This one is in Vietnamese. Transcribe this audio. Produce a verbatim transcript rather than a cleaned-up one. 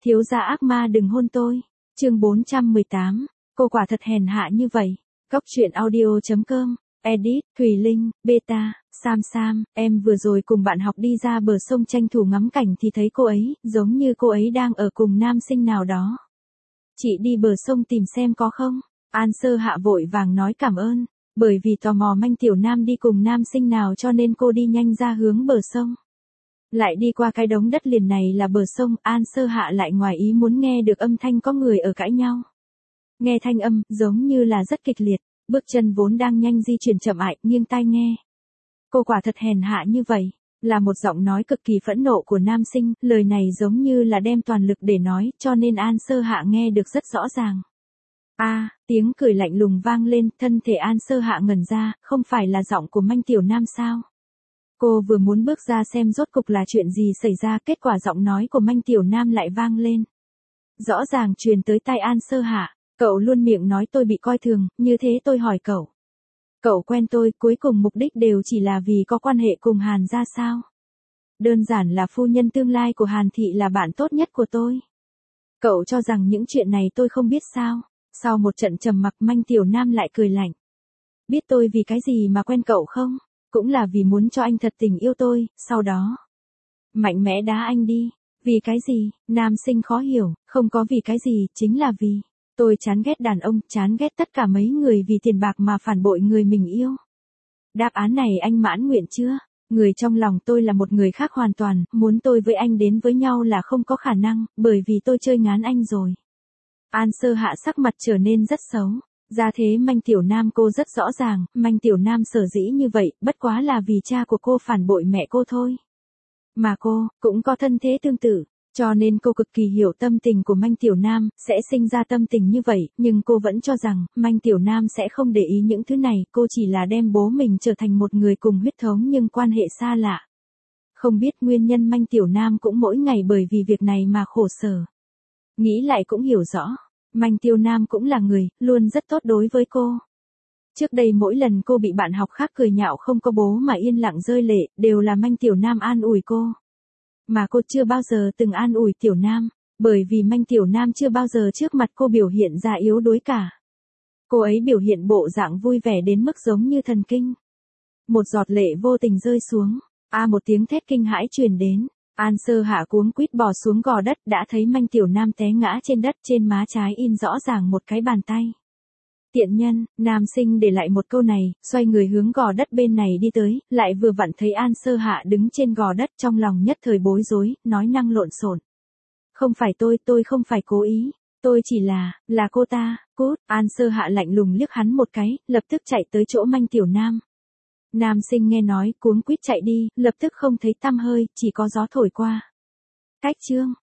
Thiếu gia ác ma đừng hôn tôi. Chương bốn trăm mười tám. Cô quả thật hèn hạ như vậy. Cốc truyện audio chấm com. Edit, Thùy Linh, Beta, Sam Sam, em vừa rồi cùng bạn học đi ra bờ sông tranh thủ ngắm cảnh thì thấy cô ấy, giống như cô ấy đang ở cùng nam sinh nào đó. Chị đi bờ sông tìm xem có không? An Sơ Hạ vội vàng nói cảm ơn, bởi vì tò mò manh tiểu nam đi cùng nam sinh nào cho nên cô đi nhanh ra hướng bờ sông. Lại đi qua cái đống đất liền này là bờ sông, An Sơ Hạ lại ngoài ý muốn nghe được âm thanh có người ở cãi nhau. Nghe thanh âm, giống như là rất kịch liệt, bước chân vốn đang nhanh di chuyển chậm ại, nghiêng tai nghe. Cô quả thật hèn hạ như vậy, là một giọng nói cực kỳ phẫn nộ của nam sinh, lời này giống như là đem toàn lực để nói, cho nên An Sơ Hạ nghe được rất rõ ràng. A, à, tiếng cười lạnh lùng vang lên, thân thể An Sơ Hạ ngẩn ra, không phải là giọng của manh tiểu nam sao? Cô vừa muốn bước ra xem rốt cục là chuyện gì xảy ra, kết quả giọng nói của manh tiểu nam lại vang lên. Rõ ràng truyền tới tai An Sơ Hạ, cậu luôn miệng nói tôi bị coi thường, như thế tôi hỏi cậu. Cậu quen tôi, cuối cùng mục đích đều chỉ là vì có quan hệ cùng Hàn ra sao? Đơn giản là phu nhân tương lai của Hàn Thị là bạn tốt nhất của tôi. Cậu cho rằng những chuyện này tôi không biết sao? Sau một trận trầm mặc manh tiểu nam lại cười lạnh. Biết tôi vì cái gì mà quen cậu không? Cũng là vì muốn cho anh thật tình yêu tôi, sau đó mạnh mẽ đá anh đi. Vì cái gì? Nam sinh khó hiểu, không có vì cái gì, chính là vì tôi chán ghét đàn ông, chán ghét tất cả mấy người vì tiền bạc mà phản bội người mình yêu. Đáp án này anh mãn nguyện chưa? Người trong lòng tôi là một người khác hoàn toàn, muốn tôi với anh đến với nhau là không có khả năng, bởi vì tôi chơi ngán anh rồi. An Sơ Hạ sắc mặt trở nên rất xấu. Ra thế manh tiểu nam cô rất rõ ràng, manh tiểu nam sở dĩ như vậy, bất quá là vì cha của cô phản bội mẹ cô thôi. Mà cô, cũng có thân thế tương tự, cho nên cô cực kỳ hiểu tâm tình của manh tiểu nam, sẽ sinh ra tâm tình như vậy, nhưng cô vẫn cho rằng, manh tiểu nam sẽ không để ý những thứ này, cô chỉ là đem bố mình trở thành một người cùng huyết thống nhưng quan hệ xa lạ. Không biết nguyên nhân manh tiểu nam cũng mỗi ngày bởi vì việc này mà khổ sở. Nghĩ lại cũng hiểu rõ. Manh Tiêu Nam cũng là người, luôn rất tốt đối với cô. Trước đây mỗi lần cô bị bạn học khác cười nhạo không có bố mà yên lặng rơi lệ, đều là Manh Tiểu Nam an ủi cô. Mà cô chưa bao giờ từng an ủi Tiểu Nam, bởi vì Manh Tiểu Nam chưa bao giờ trước mặt cô biểu hiện ra yếu đuối cả. Cô ấy biểu hiện bộ dạng vui vẻ đến mức giống như thần kinh. Một giọt lệ vô tình rơi xuống, a một tiếng thét kinh hãi truyền đến. An Sơ Hạ cuống quýt bò xuống gò đất, đã thấy manh tiểu nam té ngã trên đất, trên má trái in rõ ràng một cái bàn tay. Tiện nhân, nam sinh để lại một câu này, xoay người hướng gò đất bên này đi tới, lại vừa vặn thấy An Sơ Hạ đứng trên gò đất, trong lòng nhất thời bối rối, nói năng lộn xộn. Không phải tôi, tôi không phải cố ý, tôi chỉ là, là cô ta, cút. An Sơ Hạ lạnh lùng liếc hắn một cái, lập tức chạy tới chỗ manh tiểu nam. Nam sinh nghe nói, cuống quýt chạy đi, lập tức không thấy tăm hơi, chỉ có gió thổi qua. Cách chương.